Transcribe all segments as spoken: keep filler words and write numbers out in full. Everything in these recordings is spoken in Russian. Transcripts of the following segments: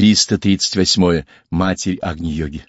триста тридцать восьмое. Матерь Агни-йоги.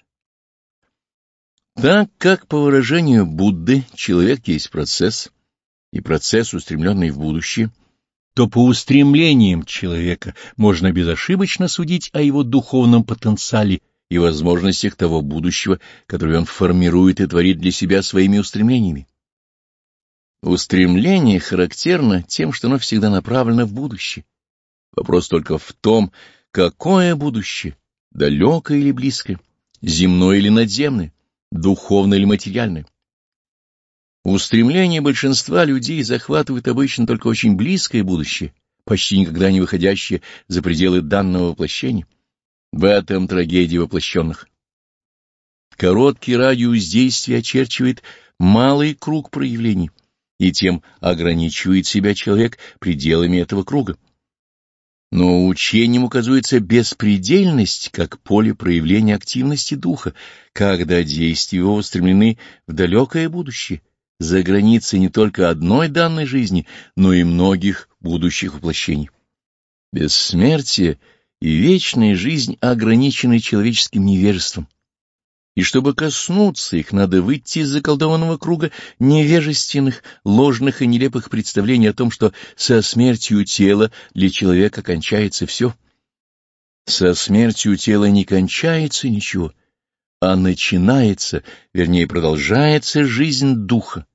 Так как, по выражению Будды, человек есть процесс, и процесс, устремленный в будущее, то по устремлениям человека можно безошибочно судить о его духовном потенциале и возможностях того будущего, которое он формирует и творит для себя своими устремлениями. Устремление характерно тем, что оно всегда направлено в будущее. Вопрос только в том, какое будущее, далекое или близкое, земное или надземное, духовное или материальное. Устремление большинства людей захватывает обычно только очень близкое будущее, почти никогда не выходящее за пределы данного воплощения. В этом трагедия воплощенных. Короткий радиус действия очерчивает малый круг проявлений, и тем ограничивает себя человек пределами этого круга. Но учением указывается беспредельность как поле проявления активности духа, когда действия его устремлены в далекое будущее, за границей не только одной данной жизни, но и многих будущих воплощений. Бессмертие и вечная жизнь ограничены человеческим невежеством, и чтобы коснуться их, надо выйти из заколдованного круга невежественных, ложных и нелепых представлений о том, что со смертью тела для человека кончается все. Со смертью тела не кончается ничего, а начинается, вернее, продолжается жизнь духа,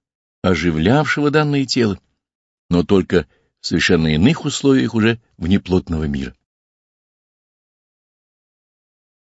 оживлявшего данное тело, но только в совершенно иных условиях уже внеплотного мира.